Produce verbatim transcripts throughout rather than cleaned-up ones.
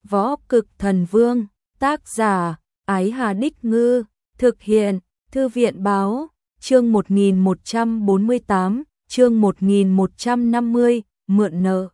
Võ Cực Thần Vương, tác giả, Ái Hà Đích Ngư, thực hiện, Thư viện Báo, chương một nghìn một trăm bốn mươi tám, chương một nghìn một trăm năm mươi, mượn nợ.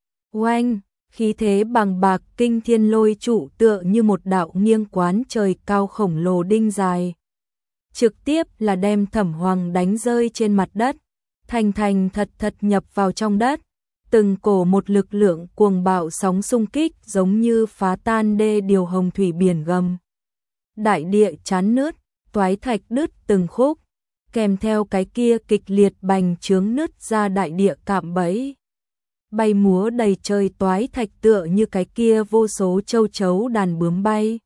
Oanh, khí thế bằng bạc kinh thiên lôi trụ tựa như một đạo nghiêng quán trời cao khổng lồ đinh dài. Trực tiếp là đem Thẩm Hoàng đánh rơi trên mặt đất, thành thành thật thật nhập vào trong đất. Từng cổ một lực lượng cuồng bạo sóng xung kích giống như phá tan đê điều hồng thủy biển gầm. Đại địa chán nứt, toái thạch đứt từng khúc, kèm theo cái kia kịch liệt bành trướng nứt ra đại địa cạm bẫy. Bay múa đầy trời toái thạch tựa như cái kia vô số châu chấu đàn bướm bay.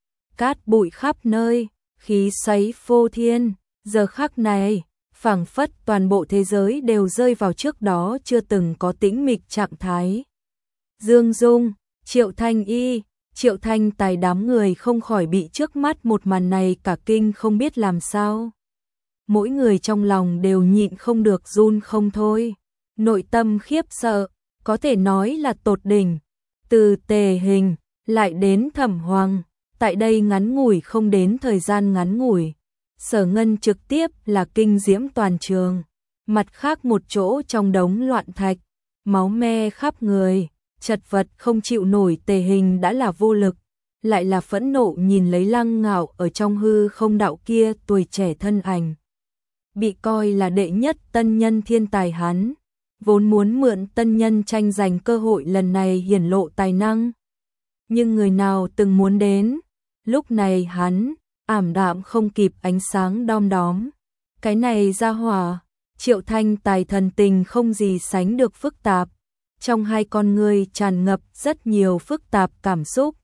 Cát bụi khắp nơi, khí xoáy phô thiên, giờ khắc này, phảng phất toàn bộ thế giới đều rơi vào trước đó chưa từng có tĩnh mịch trạng thái. Dương Dung, Triệu Thanh Y, Triệu Thanh Tài đám người không khỏi bị trước mắt một màn này cả kinh không biết làm sao. Mỗi người trong lòng đều nhịn không được run không thôi. Nội tâm khiếp sợ, có thể nói là tột đỉnh. Từ Tề Hình, lại đến Thẩm Hoàng, tại đây ngắn ngủi không đến thời gian ngắn ngủi. Sở Ngân trực tiếp là kinh diễm toàn trường. Mặt khác một chỗ trong đống loạn thạch, máu me khắp người, chật vật không chịu nổi. Tề Hình đã là vô lực, lại là phẫn nộ nhìn lấy Lăng Ngạo ở trong hư không đạo kia tuổi trẻ thân ảnh. Bị coi là đệ nhất tân nhân thiên tài hắn, vốn muốn mượn tân nhân tranh giành cơ hội lần này hiển lộ tài năng. Nhưng người nào từng muốn đến, lúc này hắn ảm đạm không kịp ánh sáng đom đóm. Cái này ra hỏa, Triệu Thanh Tài thần tình không gì sánh được phức tạp. Trong hai con người tràn ngập rất nhiều phức tạp cảm xúc.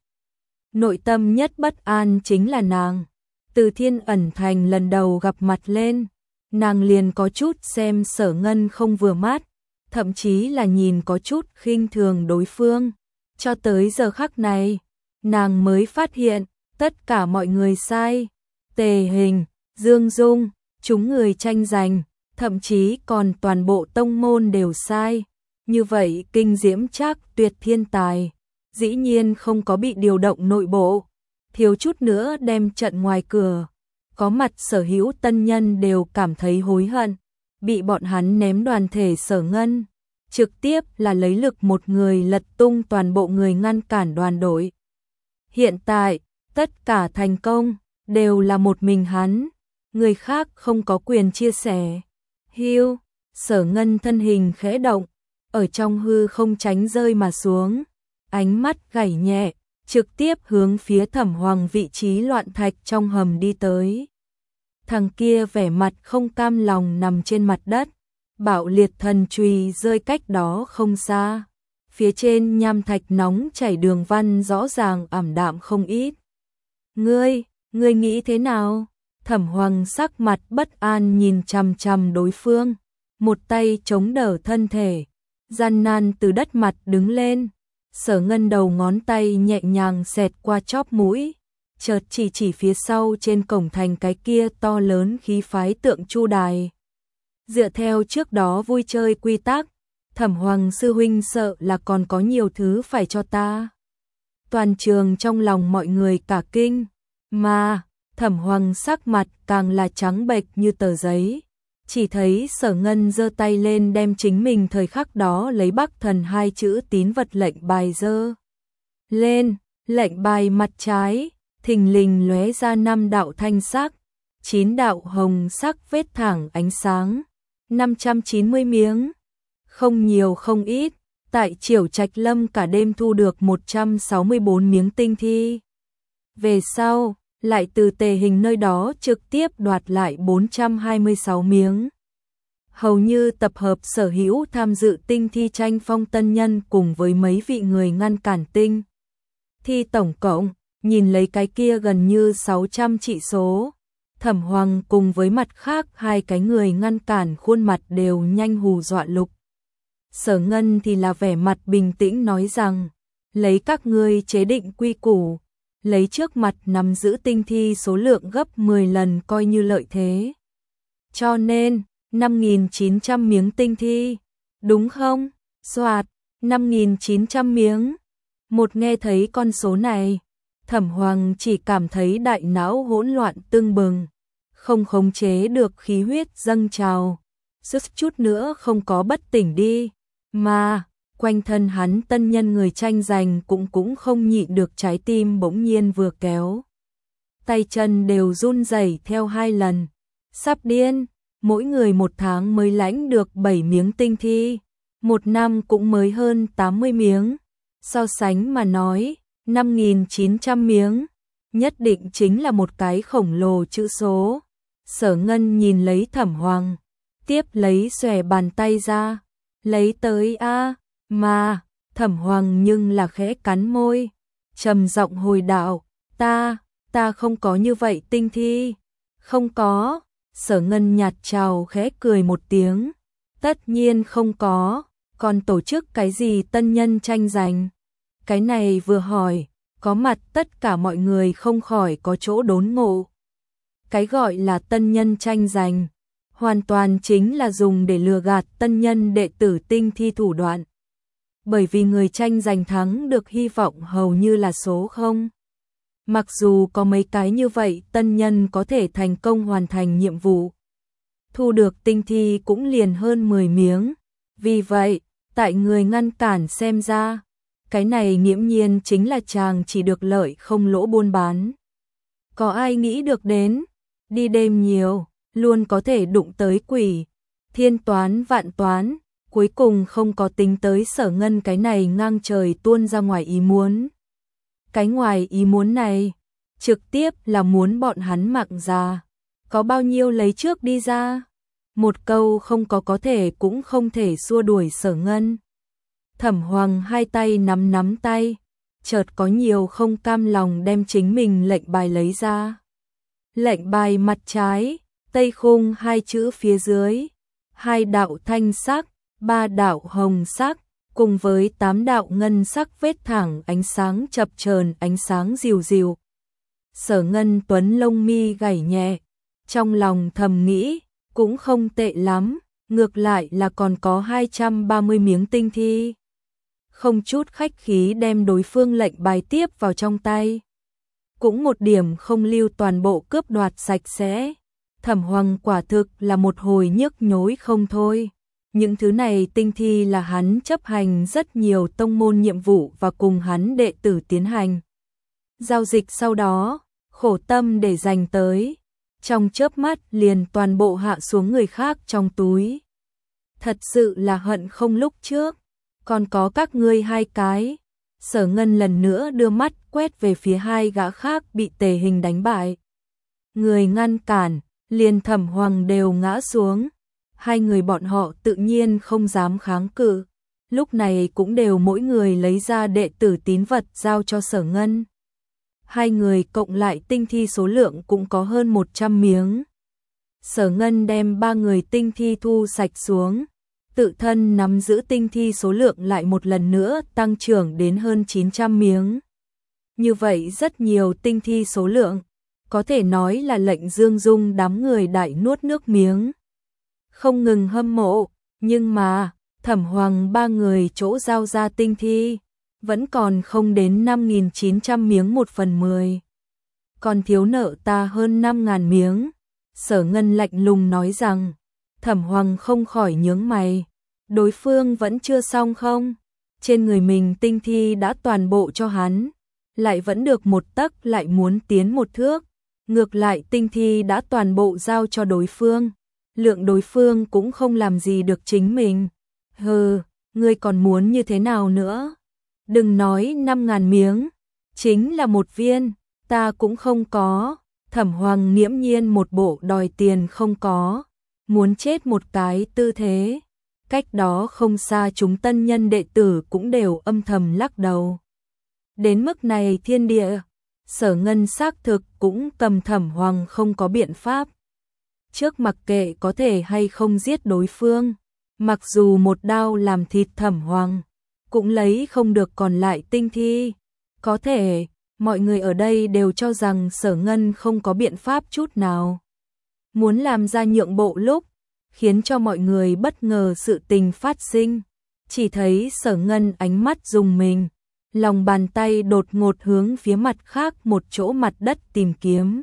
Nội tâm nhất bất an chính là nàng. Từ Thiên Ẩn Thành lần đầu gặp mặt lên, nàng liền có chút xem Sở Ngân không vừa mắt, thậm chí là nhìn có chút khinh thường đối phương. Cho tới giờ khắc này, nàng mới phát hiện, tất cả mọi người sai. Tề Hình, Dương Dung, chúng người tranh giành, thậm chí còn toàn bộ tông môn đều sai. Như vậy kinh diễm chắc tuyệt thiên tài, dĩ nhiên không có bị điều động nội bộ, thiếu chút nữa đem trận ngoài cửa. Có mặt sở hữu tân nhân đều cảm thấy hối hận, bị bọn hắn ném đoàn thể Sở Ngân, trực tiếp là lấy lực một người lật tung toàn bộ người ngăn cản đoàn đội. Hiện tại, tất cả thành công, đều là một mình hắn, người khác không có quyền chia sẻ. Hiu, Sở Ngân thân hình khẽ động, ở trong hư không tránh rơi mà xuống, ánh mắt gảy nhẹ, trực tiếp hướng phía Thẩm Hoàng vị trí loạn thạch trong hầm đi tới. Thằng kia vẻ mặt không cam lòng nằm trên mặt đất, bạo liệt thần chùy rơi cách đó không xa. Phía trên nham thạch nóng chảy đường văn rõ ràng ảm đạm không ít. Ngươi, ngươi nghĩ thế nào? Thẩm Hoàng sắc mặt bất an nhìn chằm chằm đối phương, một tay chống đỡ thân thể, gian nan từ đất mặt đứng lên. Sở Ngân đầu ngón tay nhẹ nhàng xẹt qua chóp mũi, chợt chỉ chỉ phía sau trên cổng thành cái kia to lớn khí phái tượng Chu Đài. Dựa theo trước đó vui chơi quy tắc, Thẩm Hoàng sư huynh sợ là còn có nhiều thứ phải cho ta. Toàn trường trong lòng mọi người cả kinh, mà Thẩm Hoàng sắc mặt càng là trắng bệch như tờ giấy. Chỉ thấy Sở Ngân giơ tay lên đem chính mình thời khắc đó lấy Bắc Thần hai chữ tín vật lệnh bài giơ lên, lệnh bài mặt trái thình lình lóe ra năm đạo thanh sắc, chín đạo hồng sắc vết thẳng ánh sáng, năm trăm chín mươi miếng, không nhiều không ít. Tại Triểu Trạch Lâm cả đêm thu được một trăm sáu mươi tư miếng tinh thi. Về sau, lại từ Tề Hình nơi đó trực tiếp đoạt lại bốn trăm hai mươi sáu miếng. Hầu như tập hợp sở hữu tham dự tinh thi tranh phong tân nhân cùng với mấy vị người ngăn cản tinh thi tổng cộng, nhìn lấy cái kia gần như sáu trăm trị số. Thẩm Hoàng cùng với mặt khác hai cái người ngăn cản khuôn mặt đều nhanh hù dọa lục. Sở Ngân thì là vẻ mặt bình tĩnh nói rằng, lấy các ngươi chế định quy củ, lấy trước mặt nắm giữ tinh thi số lượng gấp mười lần coi như lợi thế. Cho nên, năm nghìn chín trăm miếng tinh thi, đúng không? Soạt, năm nghìn chín trăm miếng. Một nghe thấy con số này, Thẩm Hoàng chỉ cảm thấy đại não hỗn loạn tưng bừng, không khống chế được khí huyết dâng trào, suýt chút nữa không có bất tỉnh đi, mà quanh thân hắn tân nhân người tranh giành cũng cũng không nhịn được, trái tim bỗng nhiên vừa kéo. Tay chân đều run rẩy theo hai lần, sắp điên, mỗi người một tháng mới lãnh được bảy miếng tinh thi, một năm cũng mới hơn tám mươi miếng, so sánh mà nói, năm nghìn chín trăm miếng, nhất định chính là một cái khổng lồ chữ số. Sở Ngân nhìn lấy Thẩm Hoàng, tiếp lấy xòe bàn tay ra, lấy tới a, mà, Thẩm Hoàng nhưng là khẽ cắn môi, trầm giọng hồi đạo, ta, ta không có như vậy tinh thi, không có. Sở Ngân nhạt chào khẽ cười một tiếng, tất nhiên không có, còn tổ chức cái gì tân nhân tranh giành. Cái này vừa hỏi, có mặt tất cả mọi người không khỏi có chỗ đốn ngộ. Cái gọi là tân nhân tranh giành, hoàn toàn chính là dùng để lừa gạt tân nhân đệ tử tinh thi thủ đoạn. Bởi vì người tranh giành thắng được hy vọng hầu như là số không. Mặc dù có mấy cái như vậy tân nhân có thể thành công hoàn thành nhiệm vụ, thu được tinh thi cũng liền hơn mười miếng. Vì vậy, tại người ngăn cản xem ra, cái này nghiễm nhiên chính là chàng chỉ được lợi không lỗ buôn bán. Có ai nghĩ được đến, đi đêm nhiều, luôn có thể đụng tới quỷ, thiên toán vạn toán, cuối cùng không có tính tới Sở Ngân cái này ngang trời tuôn ra ngoài ý muốn. Cái ngoài ý muốn này, trực tiếp là muốn bọn hắn mạng già, có bao nhiêu lấy trước đi ra. Một câu không có có thể cũng không thể xua đuổi Sở Ngân. Thẩm Hoàng hai tay nắm nắm tay, chợt có nhiều không cam lòng đem chính mình lệnh bài lấy ra. Lệnh bài mặt trái, Tây Khung hai chữ phía dưới, hai đạo thanh sắc, ba đạo hồng sắc, cùng với tám đạo ngân sắc vết thẳng ánh sáng chập chờn, ánh sáng dịu dịu. Sở Ngân Tuấn lông mi gảy nhẹ, trong lòng thầm nghĩ, cũng không tệ lắm, ngược lại là còn có hai trăm ba mươi miếng tinh thi. Không chút khách khí đem đối phương lệnh bài tiếp vào trong tay. Cũng một điểm không lưu, toàn bộ cướp đoạt sạch sẽ. Thẩm Hoàng quả thực là một hồi nhức nhối không thôi. Những thứ này tinh thi là hắn chấp hành rất nhiều tông môn nhiệm vụ và cùng hắn đệ tử tiến hành giao dịch, sau đó khổ tâm để dành tới, trong chớp mắt liền toàn bộ hạ xuống người khác trong túi. Thật sự là hận không lúc trước, còn có các ngươi hai cái. Sở Ngân lần nữa đưa mắt quét về phía hai gã khác bị Tề Hình đánh bại. Người ngăn cản, liền Thẩm Hoàng đều ngã xuống. Hai người bọn họ tự nhiên không dám kháng cự, lúc này cũng đều mỗi người lấy ra đệ tử tín vật giao cho Sở Ngân. Hai người cộng lại tinh thi số lượng cũng có hơn một trăm miếng. Sở Ngân đem ba người tinh thi thu sạch xuống, tự thân nắm giữ tinh thi số lượng lại một lần nữa tăng trưởng đến hơn chín trăm miếng. Như vậy rất nhiều tinh thi số lượng, có thể nói là lệnh Dương Dung đám người đại nuốt nước miếng. Không ngừng hâm mộ, nhưng mà, Thẩm Hoàng ba người chỗ giao ra tinh thi, vẫn còn không đến năm nghìn chín trăm miếng một phần mười. Còn thiếu nợ ta hơn năm nghìn miếng. Sở Ngân lạnh lùng nói rằng, Thẩm Hoàng không khỏi nhướng mày. Đối phương vẫn chưa xong không? Trên người mình tinh thi đã toàn bộ cho hắn, lại vẫn được một tấc lại muốn tiến một thước. Ngược lại tinh thi đã toàn bộ giao cho đối phương, lượng đối phương cũng không làm gì được chính mình. Hừ, ngươi còn muốn như thế nào nữa? Đừng nói năm ngàn miếng, chính là một viên, ta cũng không có. Thẩm Hoàng nghiễm nhiên một bộ đòi tiền không có, muốn chết một cái tư thế. Cách đó không xa chúng tân nhân đệ tử cũng đều âm thầm lắc đầu. Đến mức này thiên địa, Sở Ngân xác thực cũng cầm Thẩm Hoàng không có biện pháp. Trước mặc kệ có thể hay không giết đối phương, mặc dù một đao làm thịt Thẩm Hoàng, cũng lấy không được còn lại tinh thi. Có thể, mọi người ở đây đều cho rằng Sở Ngân không có biện pháp chút nào. Muốn làm ra nhượng bộ lúc, khiến cho mọi người bất ngờ sự tình phát sinh. Chỉ thấy Sở Ngân ánh mắt rùng mình, lòng bàn tay đột ngột hướng phía mặt khác một chỗ mặt đất tìm kiếm.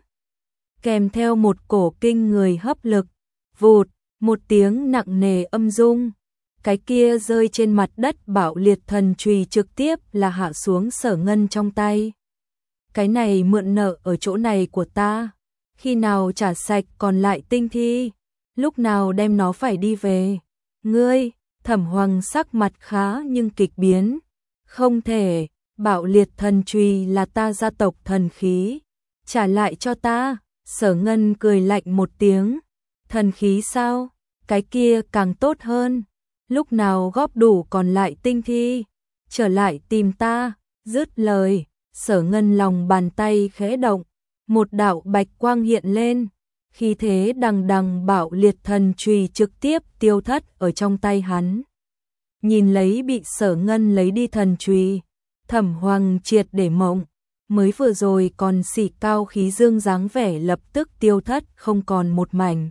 Kèm theo một cổ kinh người hấp lực, vụt, một tiếng nặng nề âm rung. Cái kia rơi trên mặt đất bạo liệt thần chùy trực tiếp là hạ xuống Sở Ngân trong tay. Cái này mượn nợ ở chỗ này của ta, khi nào trả sạch còn lại tinh thi, lúc nào đem nó phải đi về. Ngươi, Thẩm Hoằng sắc mặt khá nhưng kịch biến. Không thể, bạo liệt thần chùy là ta gia tộc thần khí, trả lại cho ta. Sở Ngân cười lạnh một tiếng. Thần khí sao? Cái kia càng tốt hơn. Lúc nào góp đủ còn lại tinh thi, trở lại tìm ta. Dứt lời, Sở Ngân lòng bàn tay khẽ động, một đạo bạch quang hiện lên, khí thế đằng đằng bạo liệt thần chùy trực tiếp tiêu thất ở trong tay hắn. Nhìn lấy bị Sở Ngân lấy đi thần chùy, Thẩm Hoằng triệt để mộng, mới vừa rồi còn xỉ cao khí dương dáng vẻ lập tức tiêu thất không còn một mảnh.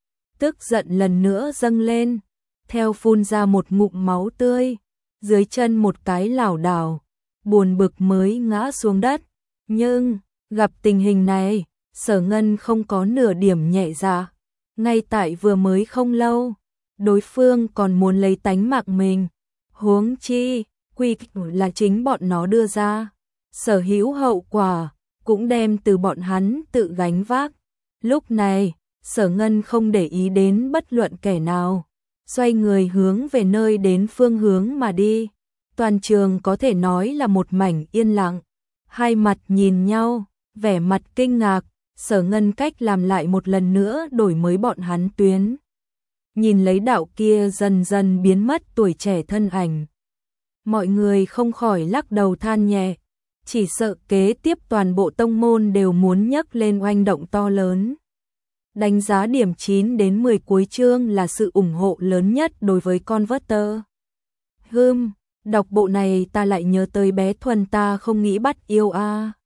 Tức giận lần nữa dâng lên, theo phun ra một ngụm máu tươi, dưới chân một cái lảo đảo, buồn bực mới ngã xuống đất. Nhưng, gặp tình hình này, Sở Ngân không có nửa điểm nhẹ dạ. Ngay tại vừa mới không lâu, đối phương còn muốn lấy tánh mạng mình. Huống chi, quy là chính bọn nó đưa ra. Sở hữu hậu quả, cũng đem từ bọn hắn tự gánh vác. Lúc này, Sở Ngân không để ý đến bất luận kẻ nào, xoay người hướng về nơi đến phương hướng mà đi. Toàn trường có thể nói là một mảnh yên lặng, hai mặt nhìn nhau, vẻ mặt kinh ngạc. Sở Ngân cách làm lại một lần nữa đổi mới bọn hắn tuyến. Nhìn lấy đạo kia dần dần biến mất tuổi trẻ thân ảnh, mọi người không khỏi lắc đầu than nhẹ, chỉ sợ kế tiếp toàn bộ tông môn đều muốn nhấc lên oanh động to lớn. Đánh giá điểm chín đến mười cuối chương là sự ủng hộ lớn nhất đối với Converter. Hừm, đọc bộ này ta lại nhớ tới bé Thuần ta không nghĩ bắt yêu a. À.